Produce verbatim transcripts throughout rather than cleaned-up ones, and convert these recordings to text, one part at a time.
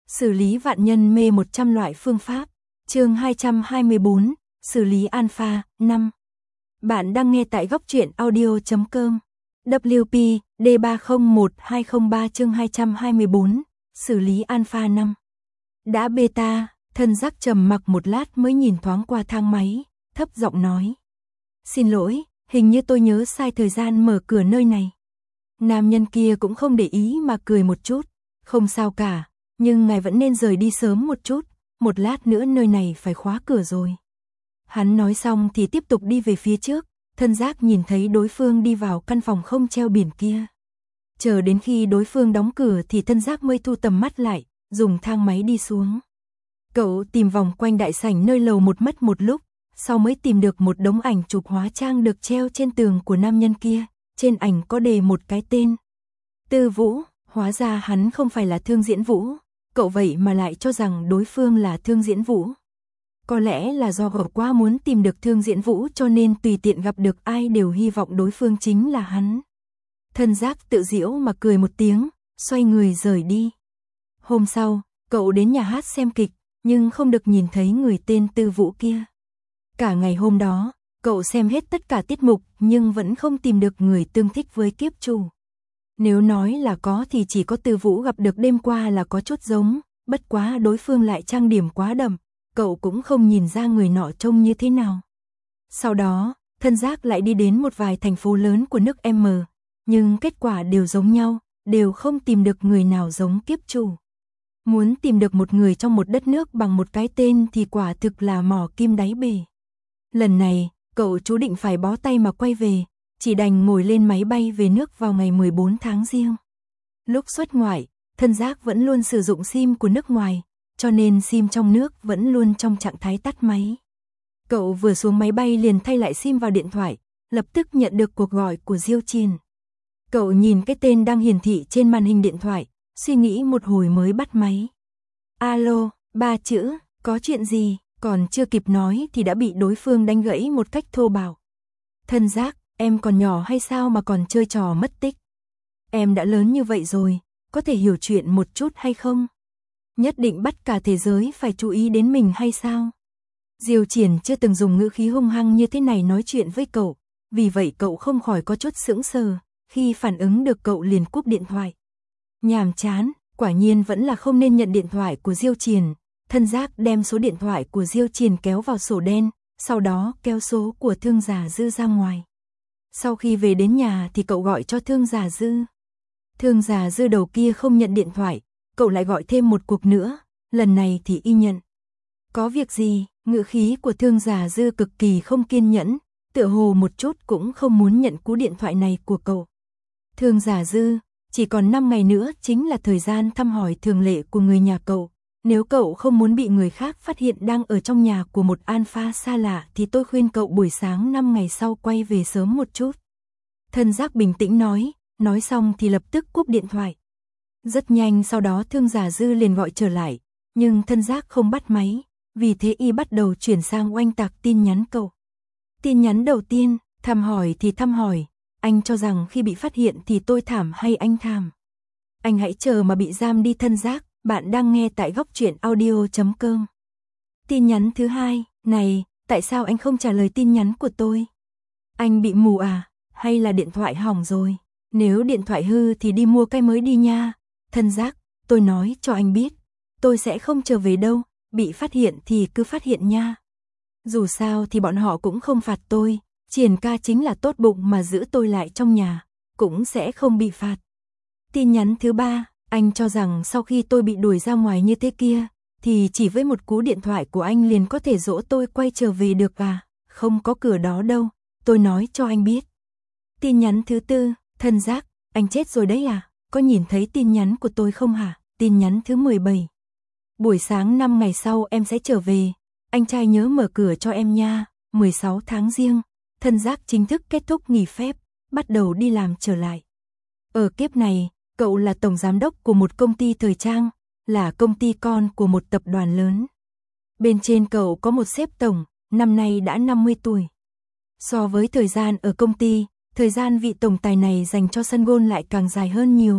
Xử lý vạn nhân mê một trăm loại phương pháp. Chương hai trăm hai mươi bốn, xử lý alpha, năm. Bạn đang nghe tại góc truyện audio chấm com. W P D ba không một hai không ba chương hai trăm hai mươi bốn, xử lý alpha năm. Đã beta, thân giác trầm mặc một lát mới nhìn thoáng qua thang máy, thấp giọng nói. Xin lỗi, hình như tôi nhớ sai thời gian mở cửa nơi này. Nam nhân kia cũng không để ý mà cười một chút. Không sao cả, nhưng ngài vẫn nên rời đi sớm một chút, một lát nữa nơi này phải khóa cửa rồi. Hắn nói xong thì tiếp tục đi về phía trước, thân giác nhìn thấy đối phương đi vào căn phòng không treo biển kia. Chờ đến khi đối phương đóng cửa thì thân giác mới thu tầm mắt lại, dùng thang máy đi xuống. Cậu tìm vòng quanh đại sảnh nơi lầu một mất một lúc, sau mới tìm được một đống ảnh chụp hóa trang được treo trên tường của nam nhân kia, trên ảnh có đề một cái tên. Tư Vũ, hóa ra hắn không phải là Thương Diễn Vũ, cậu vậy mà lại cho rằng đối phương là Thương Diễn Vũ. Có lẽ là do cậu quá muốn tìm được Thương Diễn Vũ cho nên tùy tiện gặp được ai đều hy vọng đối phương chính là hắn. Thân giác tự giễu mà cười một tiếng, xoay người rời đi. Hôm sau, cậu đến nhà hát xem kịch, nhưng không được nhìn thấy người tên Tư Vũ kia. Cả ngày hôm đó, cậu xem hết tất cả tiết mục nhưng vẫn không tìm được người tương thích với kiếp chủ. Nếu nói là có thì chỉ có Tư Vũ gặp được đêm qua là có chút giống, bất quá đối phương lại trang điểm quá đậm, cậu cũng không nhìn ra người nọ trông như thế nào. Sau đó, thân giác lại đi đến một vài thành phố lớn của nước M, nhưng kết quả đều giống nhau, đều không tìm được người nào giống kiếp chủ. Muốn tìm được một người trong một đất nước bằng một cái tên thì quả thực là mỏ kim đáy bể. Lần này, cậu chú định phải bó tay mà quay về, chỉ đành ngồi lên máy bay về nước vào ngày mười bốn tháng Giêng. Lúc xuất ngoại, thân giác vẫn luôn sử dụng sim của nước ngoài, cho nên sim trong nước vẫn luôn trong trạng thái tắt máy. Cậu vừa xuống máy bay liền thay lại sim vào điện thoại, lập tức nhận được cuộc gọi của Diêu Triền. Cậu nhìn cái tên đang hiển thị trên màn hình điện thoại, suy nghĩ một hồi mới bắt máy. Alo, ba chữ, có chuyện gì? Còn chưa kịp nói thì đã bị đối phương đánh gãy một cách thô bạo. Thân giác, em còn nhỏ hay sao mà còn chơi trò mất tích? Em đã lớn như vậy rồi, có thể hiểu chuyện một chút hay không? Nhất định bắt cả thế giới phải chú ý đến mình hay sao? Diêu Triền chưa từng dùng ngữ khí hung hăng như thế này nói chuyện với cậu, vì vậy cậu không khỏi có chút sững sờ, khi phản ứng được cậu liền cúp điện thoại. Nhàm chán, quả nhiên vẫn là không nên nhận điện thoại của Diêu Triền. Thân giác đem số điện thoại của Diêu Triền kéo vào sổ đen, sau đó kéo số của Thương Giả Dư ra ngoài. Sau khi về đến nhà thì cậu gọi cho Thương Giả Dư. Thương Giả Dư đầu kia không nhận điện thoại, cậu lại gọi thêm một cuộc nữa, lần này thì y nhận. Có việc gì? Ngữ khí của Thương Giả Dư cực kỳ không kiên nhẫn, tựa hồ một chút cũng không muốn nhận cú điện thoại này của cậu. Thương Giả Dư, chỉ còn năm ngày nữa chính là thời gian thăm hỏi thường lệ của người nhà cậu. Nếu cậu không muốn bị người khác phát hiện đang ở trong nhà của một alpha xa lạ thì tôi khuyên cậu buổi sáng năm ngày sau quay về sớm một chút. Thân giác bình tĩnh nói, nói xong thì lập tức cúp điện thoại. Rất nhanh sau đó Thương Giả Dư liền gọi trở lại, nhưng thân giác không bắt máy, vì thế y bắt đầu chuyển sang oanh tạc tin nhắn cậu. Tin nhắn đầu tiên, thăm hỏi thì thăm hỏi, anh cho rằng khi bị phát hiện thì tôi thảm hay anh thảm? Anh hãy chờ mà bị giam đi thân giác. Bạn đang nghe tại góc truyện audio chấm com. Tin nhắn thứ hai, này, tại sao anh không trả lời tin nhắn của tôi? Anh bị mù à, hay là điện thoại hỏng rồi? Nếu điện thoại hư thì đi mua cái mới đi nha. Thân giác, tôi nói cho anh biết, tôi sẽ không trở về đâu, bị phát hiện thì cứ phát hiện nha. Dù sao thì bọn họ cũng không phạt tôi, Triền ca chính là tốt bụng mà giữ tôi lại trong nhà, cũng sẽ không bị phạt. Tin nhắn thứ ba. Anh cho rằng sau khi tôi bị đuổi ra ngoài như thế kia, thì chỉ với một cú điện thoại của anh liền có thể dỗ tôi quay trở về được à? Không có cửa đó đâu, tôi nói cho anh biết. Tin nhắn thứ tư, thân giác, anh chết rồi đấy à? Có nhìn thấy tin nhắn của tôi không hả? Tin nhắn thứ mười bảy. Buổi sáng năm ngày sau em sẽ trở về, anh trai nhớ mở cửa cho em nha. mười sáu tháng Giêng, thân giác chính thức kết thúc nghỉ phép, bắt đầu đi làm trở lại. Ở kiếp này, cậu là tổng giám đốc của một công ty thời trang, là công ty con của một tập đoàn lớn. Bên trên cậu có một sếp tổng, năm nay đã năm mươi tuổi. So với thời gian ở công ty, thời gian vị tổng tài này dành cho sân golf lại càng dài hơn nhiều,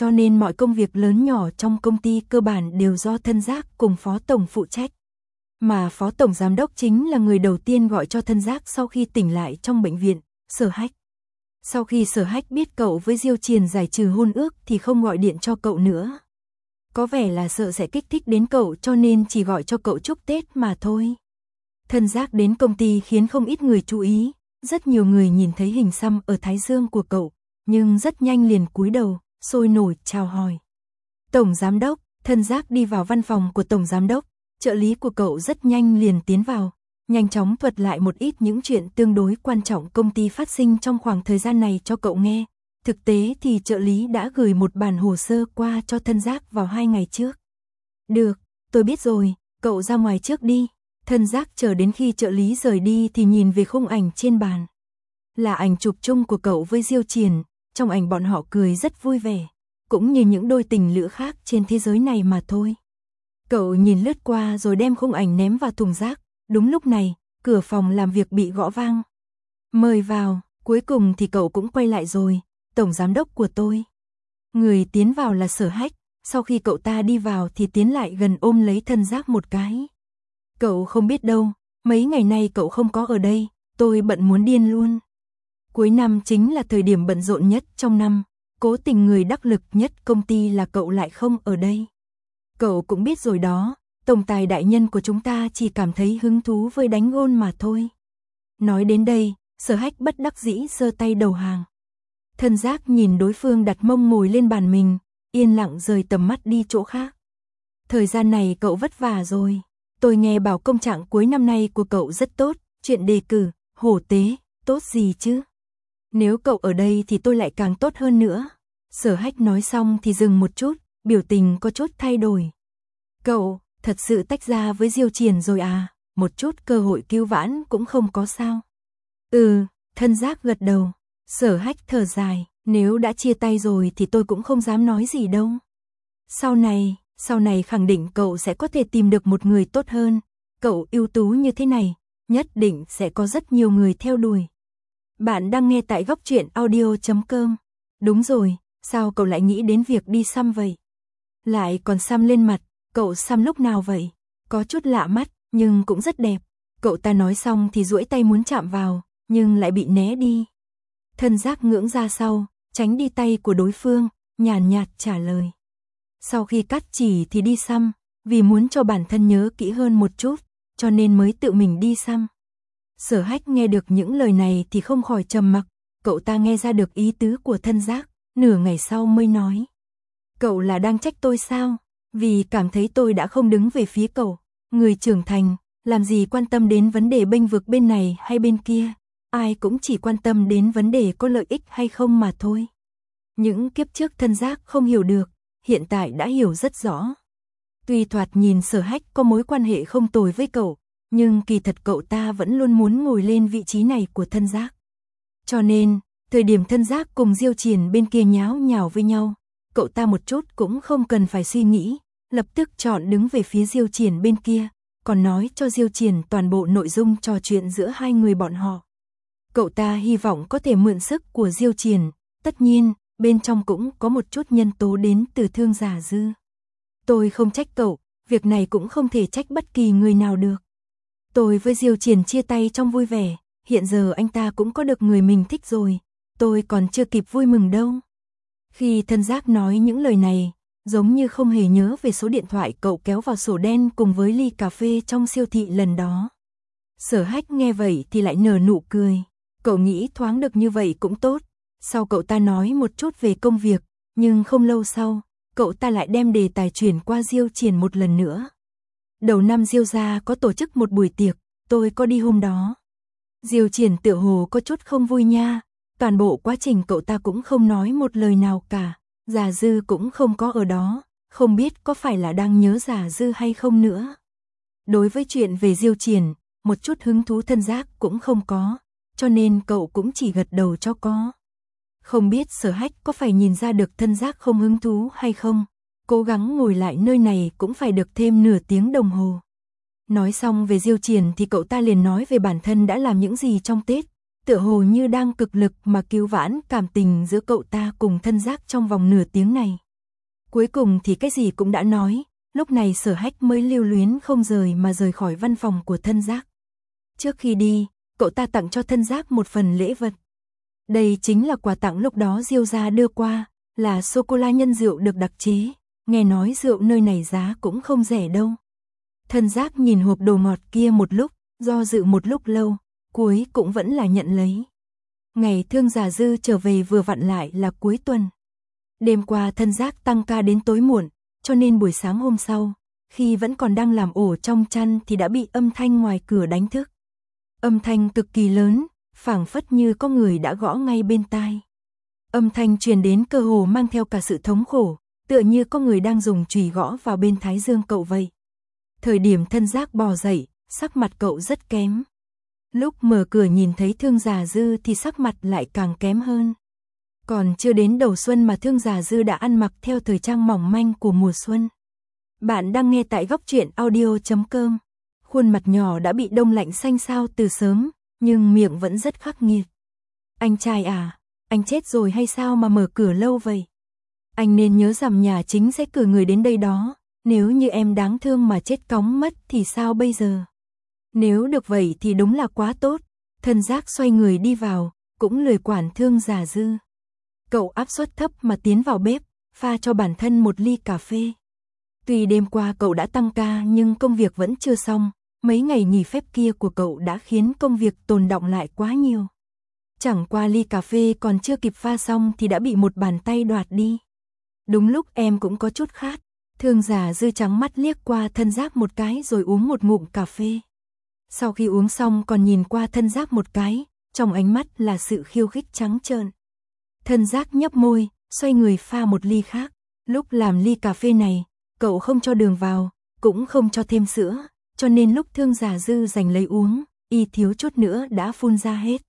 cho nên mọi công việc lớn nhỏ trong công ty cơ bản đều do thân giác cùng phó tổng phụ trách. Mà phó tổng giám đốc chính là người đầu tiên gọi cho thân giác sau khi tỉnh lại trong bệnh viện, Sở Hách. Sau khi Sở Hách biết cậu với Diêu Triền giải trừ hôn ước thì không gọi điện cho cậu nữa. Có vẻ là sợ sẽ kích thích đến cậu cho nên chỉ gọi cho cậu chúc Tết mà thôi. Thân giác đến công ty khiến không ít người chú ý, rất nhiều người nhìn thấy hình xăm ở thái dương của cậu, nhưng rất nhanh liền cúi đầu, sôi nổi chào hỏi. Tổng giám đốc, thân giác đi vào văn phòng của tổng giám đốc, trợ lý của cậu rất nhanh liền tiến vào, nhanh chóng thuật lại một ít những chuyện tương đối quan trọng công ty phát sinh trong khoảng thời gian này cho cậu nghe. Thực tế thì trợ lý đã gửi một bản hồ sơ qua cho thân giác vào hai ngày trước. Được, tôi biết rồi, cậu ra ngoài trước đi. Thân giác chờ đến khi trợ lý rời đi thì nhìn về khung ảnh trên bàn. Là ảnh chụp chung của cậu với Diêu Triền, trong ảnh bọn họ cười rất vui vẻ, cũng như những đôi tình lữ khác trên thế giới này mà thôi. Cậu nhìn lướt qua rồi đem khung ảnh ném vào thùng rác, đúng lúc này, cửa phòng làm việc bị gõ vang. Mời vào, cuối cùng thì cậu cũng quay lại rồi, tổng giám đốc của tôi. Người tiến vào là Sở Hách, sau khi cậu ta đi vào thì tiến lại gần ôm lấy thân giác một cái. Cậu không biết đâu, mấy ngày nay cậu không có ở đây, tôi bận muốn điên luôn. Cuối năm chính là thời điểm bận rộn nhất trong năm, cố tình người đắc lực nhất công ty là cậu lại không ở đây. Cậu cũng biết rồi đó, tổng tài đại nhân của chúng ta chỉ cảm thấy hứng thú với đánh gôn mà thôi. Nói đến đây, Sở Hách bất đắc dĩ giơ tay đầu hàng. Thân giác nhìn đối phương đặt mông ngồi lên bàn mình, yên lặng rời tầm mắt đi chỗ khác. Thời gian này cậu vất vả rồi. Tôi nghe bảo công trạng cuối năm nay của cậu rất tốt, chuyện đề cử, hổ tế, tốt gì chứ? Nếu cậu ở đây thì tôi lại càng tốt hơn nữa. Sở Hách nói xong thì dừng một chút, biểu tình có chút thay đổi. Cậu, thật sự tách ra với Diêu Triền rồi à? Một chút cơ hội cứu vãn cũng không có sao? Ừ, thân giác gật đầu. Sở Hách thở dài, nếu đã chia tay rồi thì tôi cũng không dám nói gì đâu. Sau này, sau này khẳng định cậu sẽ có thể tìm được một người tốt hơn. Cậu ưu tú như thế này, nhất định sẽ có rất nhiều người theo đuổi. Bạn đang nghe tại góc truyện audio chấm com. Đúng rồi, sao cậu lại nghĩ đến việc đi xăm vậy? Lại còn xăm lên mặt, cậu xăm lúc nào vậy? Có chút lạ mắt, nhưng cũng rất đẹp. Cậu ta nói xong thì duỗi tay muốn chạm vào, nhưng lại bị né đi. Thân giác ngưỡng ra sau, tránh đi tay của đối phương, nhàn nhạt trả lời. Sau khi cắt chỉ thì đi xăm, vì muốn cho bản thân nhớ kỹ hơn một chút, cho nên mới tự mình đi xăm. Sở Hách nghe được những lời này thì không khỏi trầm mặc, cậu ta nghe ra được ý tứ của thân giác, nửa ngày sau mới nói. Cậu là đang trách tôi sao? Vì cảm thấy tôi đã không đứng về phía cậu, người trưởng thành, làm gì quan tâm đến vấn đề bênh vực bên này hay bên kia, ai cũng chỉ quan tâm đến vấn đề có lợi ích hay không mà thôi. Những kiếp trước thân giác không hiểu được, hiện tại đã hiểu rất rõ. Tuy thoạt nhìn Sở Hách có mối quan hệ không tồi với cậu, nhưng kỳ thật cậu ta vẫn luôn muốn ngồi lên vị trí này của thân giác. Cho nên, thời điểm thân giác cùng Diêu Triền bên kia nháo nhào với nhau, cậu ta một chút cũng không cần phải suy nghĩ, lập tức chọn đứng về phía Diêu Triền bên kia, còn nói cho Diêu Triền toàn bộ nội dung trò chuyện giữa hai người bọn họ. Cậu ta hy vọng có thể mượn sức của Diêu Triền, tất nhiên, bên trong cũng có một chút nhân tố đến từ Thương Giả Dư. Tôi không trách cậu, việc này cũng không thể trách bất kỳ người nào được. Tôi với Diêu Triền chia tay trong vui vẻ, hiện giờ anh ta cũng có được người mình thích rồi, tôi còn chưa kịp vui mừng đâu. Khi thân giác nói những lời này, giống như không hề nhớ về số điện thoại cậu kéo vào sổ đen cùng với ly cà phê trong siêu thị lần đó. Sở Hách nghe vậy thì lại nở nụ cười, cậu nghĩ thoáng được như vậy cũng tốt. Sau cậu ta nói một chút về công việc, nhưng không lâu sau, cậu ta lại đem đề tài chuyển qua Diêu Triền một lần nữa. Đầu năm Diêu gia có tổ chức một buổi tiệc, tôi có đi hôm đó. Diêu Triền tựa hồ có chút không vui nha, toàn bộ quá trình cậu ta cũng không nói một lời nào cả, Giả Dư cũng không có ở đó, không biết có phải là đang nhớ Giả Dư hay không nữa. Đối với chuyện về Diêu Triền, một chút hứng thú thân giác cũng không có, cho nên cậu cũng chỉ gật đầu cho có. Không biết Sở Hách có phải nhìn ra được thân giác không hứng thú hay không, cố gắng ngồi lại nơi này cũng phải được thêm nửa tiếng đồng hồ. Nói xong về Diêu Triền thì cậu ta liền nói về bản thân đã làm những gì trong Tết, tựa hồ như đang cực lực mà cứu vãn cảm tình giữa cậu ta cùng thân giác trong vòng nửa tiếng này. Cuối cùng thì cái gì cũng đã nói, lúc này Sở Hách mới lưu luyến không rời mà rời khỏi văn phòng của Thân Giác. Trước khi đi, cậu ta tặng cho Thân Giác một phần lễ vật. Đây chính là quà tặng lúc đó Diêu gia đưa qua, là sô-cô-la nhân rượu được đặc chế, nghe nói rượu nơi này giá cũng không rẻ đâu. Thân Giác nhìn hộp đồ ngọt kia một lúc, do dự một lúc lâu, cuối cũng vẫn là nhận lấy. Ngày Thương Già Dư trở về vừa vặn lại là cuối tuần. Đêm qua Thân Giác tăng ca đến tối muộn, cho nên buổi sáng hôm sau, khi vẫn còn đang làm ổ trong chăn thì đã bị âm thanh ngoài cửa đánh thức. Âm thanh cực kỳ lớn, phảng phất như có người đã gõ ngay bên tai. Âm thanh truyền đến cơ hồ mang theo cả sự thống khổ, tựa như có người đang dùng chùy gõ vào bên thái dương cậu vậy. Thời điểm Thân Giác bò dậy, sắc mặt cậu rất kém. Lúc mở cửa nhìn thấy Thương Già Dư thì sắc mặt lại càng kém hơn. Còn chưa đến đầu xuân mà Thương Già Dư đã ăn mặc theo thời trang mỏng manh của mùa xuân. Bạn đang nghe tại góc truyện audio chấm com. Khuôn mặt nhỏ đã bị đông lạnh xanh xao từ sớm, nhưng miệng vẫn rất khắc nghiệt. Anh trai à, anh chết rồi hay sao mà mở cửa lâu vậy? Anh nên nhớ rằng nhà chính sẽ cử người đến đây đó, nếu như em đáng thương mà chết cóng mất thì sao bây giờ? Nếu được vậy thì đúng là quá tốt. Thân Giác xoay người đi vào, cũng lười quản Thương Già Dư. Cậu áp suất thấp mà tiến vào bếp, pha cho bản thân một ly cà phê. Tuy đêm qua cậu đã tăng ca nhưng công việc vẫn chưa xong, mấy ngày nghỉ phép kia của cậu đã khiến công việc tồn đọng lại quá nhiều. Chẳng qua ly cà phê còn chưa kịp pha xong thì đã bị một bàn tay đoạt đi. Đúng lúc em cũng có chút khát, Thương Già Dư trắng mắt liếc qua Thân Giác một cái rồi uống một ngụm cà phê. Sau khi uống xong còn nhìn qua Thân Giác một cái, trong ánh mắt là sự khiêu khích trắng trợn. Thân Giác nhấp môi, xoay người pha một ly khác. Lúc làm ly cà phê này, cậu không cho đường vào, cũng không cho thêm sữa, cho nên lúc Thương Già Dư giành lấy uống, y thiếu chút nữa đã phun ra hết.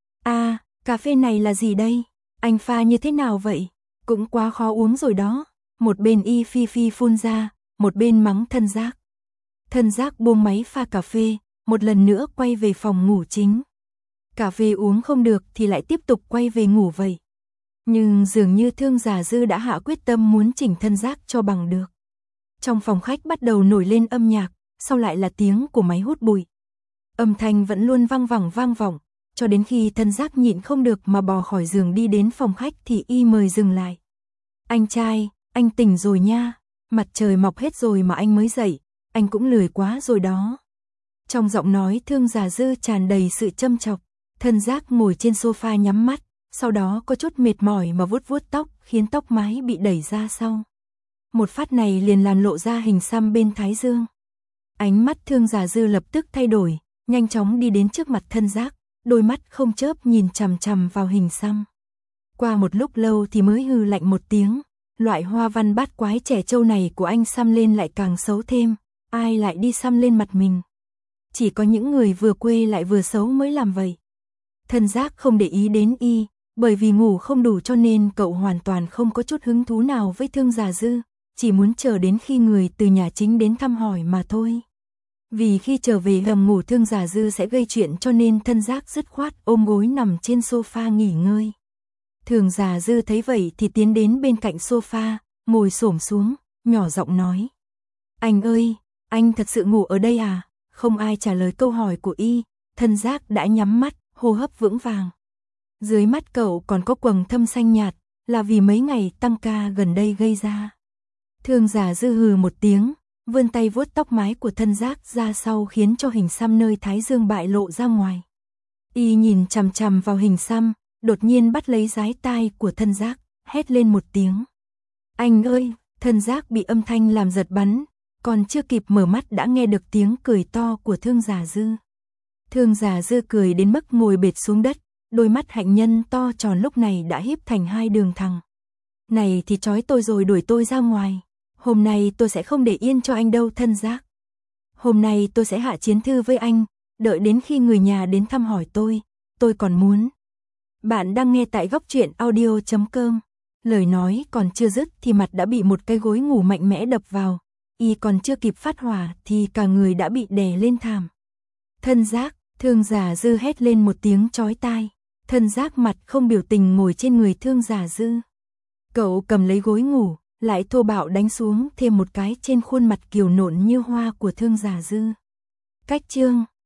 À, cà phê này là gì đây? Anh pha như thế nào vậy? Cũng quá khó uống rồi đó. Một bên y phi phi phun ra, một bên mắng Thân Giác. Thân Giác buông máy pha cà phê, một lần nữa quay về phòng ngủ chính. Cà phê uống không được thì lại tiếp tục quay về ngủ vậy. Nhưng dường như Thương Già Dư đã hạ quyết tâm muốn chỉnh Thân Giác cho bằng được. Trong phòng khách bắt đầu nổi lên âm nhạc, sau lại là tiếng của máy hút bụi. Âm thanh vẫn luôn vang vẳng vang vọng, cho đến khi Thân Giác nhịn không được mà bò khỏi giường đi đến phòng khách thì y mời dừng lại. Anh trai, anh tỉnh rồi nha, mặt trời mọc hết rồi mà anh mới dậy, anh cũng lười quá rồi đó. Trong giọng nói Thương Già Dư tràn đầy sự châm chọc. Thân Giác ngồi trên sofa nhắm mắt, sau đó có chút mệt mỏi mà vuốt vuốt tóc, khiến tóc mái bị đẩy ra sau. Một phát này liền làm lộ ra hình xăm bên thái dương. Ánh mắt Thương Già Dư lập tức thay đổi, nhanh chóng đi đến trước mặt Thân Giác, đôi mắt không chớp nhìn chằm chằm vào hình xăm. Qua một lúc lâu thì mới hừ lạnh một tiếng, loại hoa văn bát quái trẻ trâu này của anh xăm lên lại càng xấu thêm, ai lại đi xăm lên mặt mình. Chỉ có những người vừa quê lại vừa xấu mới làm vậy. Thân Giác không để ý đến y, bởi vì ngủ không đủ cho nên cậu hoàn toàn không có chút hứng thú nào với Thương Già Dư, chỉ muốn chờ đến khi người từ nhà chính đến thăm hỏi mà thôi. Vì khi trở về gầm ngủ Thương Già Dư sẽ gây chuyện cho nên Thân Giác dứt khoát ôm gối nằm trên sofa nghỉ ngơi. Thương Già Dư thấy vậy thì tiến đến bên cạnh sofa, ngồi xổm xuống, nhỏ giọng nói. Anh ơi, anh thật sự ngủ ở đây à? Không ai trả lời câu hỏi của y, Thân Giác đã nhắm mắt, hô hấp vững vàng. Dưới mắt cậu còn có quầng thâm xanh nhạt, là vì mấy ngày tăng ca gần đây gây ra. Thương Già Dư hừ một tiếng, vươn tay vuốt tóc mái của Thân Giác ra sau khiến cho hình xăm nơi thái dương bại lộ ra ngoài. Y nhìn chằm chằm vào hình xăm, đột nhiên bắt lấy dái tai của Thân Giác, hét lên một tiếng. Anh ơi, Thân Giác bị âm thanh làm giật bắn, còn chưa kịp mở mắt đã nghe được tiếng cười to của Thương Già Dư. Thương Già Dư cười đến mức ngồi bệt xuống đất, đôi mắt hạnh nhân to tròn lúc này đã híp thành hai đường thẳng. Này thì trói tôi rồi đuổi tôi ra ngoài. Hôm nay tôi sẽ không để yên cho anh đâu Thân Giác. Hôm nay tôi sẽ hạ chiến thư với anh, đợi đến khi người nhà đến thăm hỏi tôi, tôi còn muốn. Bạn đang nghe tại góc truyện audio chấm com. Lời nói còn chưa dứt thì mặt đã bị một cái gối ngủ mạnh mẽ đập vào. Y còn chưa kịp phát hỏa thì cả người đã bị đè lên thảm. Thân Giác, Thương Già Dư hét lên một tiếng chói tai. Thân Giác mặt không biểu tình ngồi trên người Thương Già Dư. Cậu cầm lấy gối ngủ, lại thô bạo đánh xuống thêm một cái trên khuôn mặt kiều nộn như hoa của Thương Giả Dư. Cách chương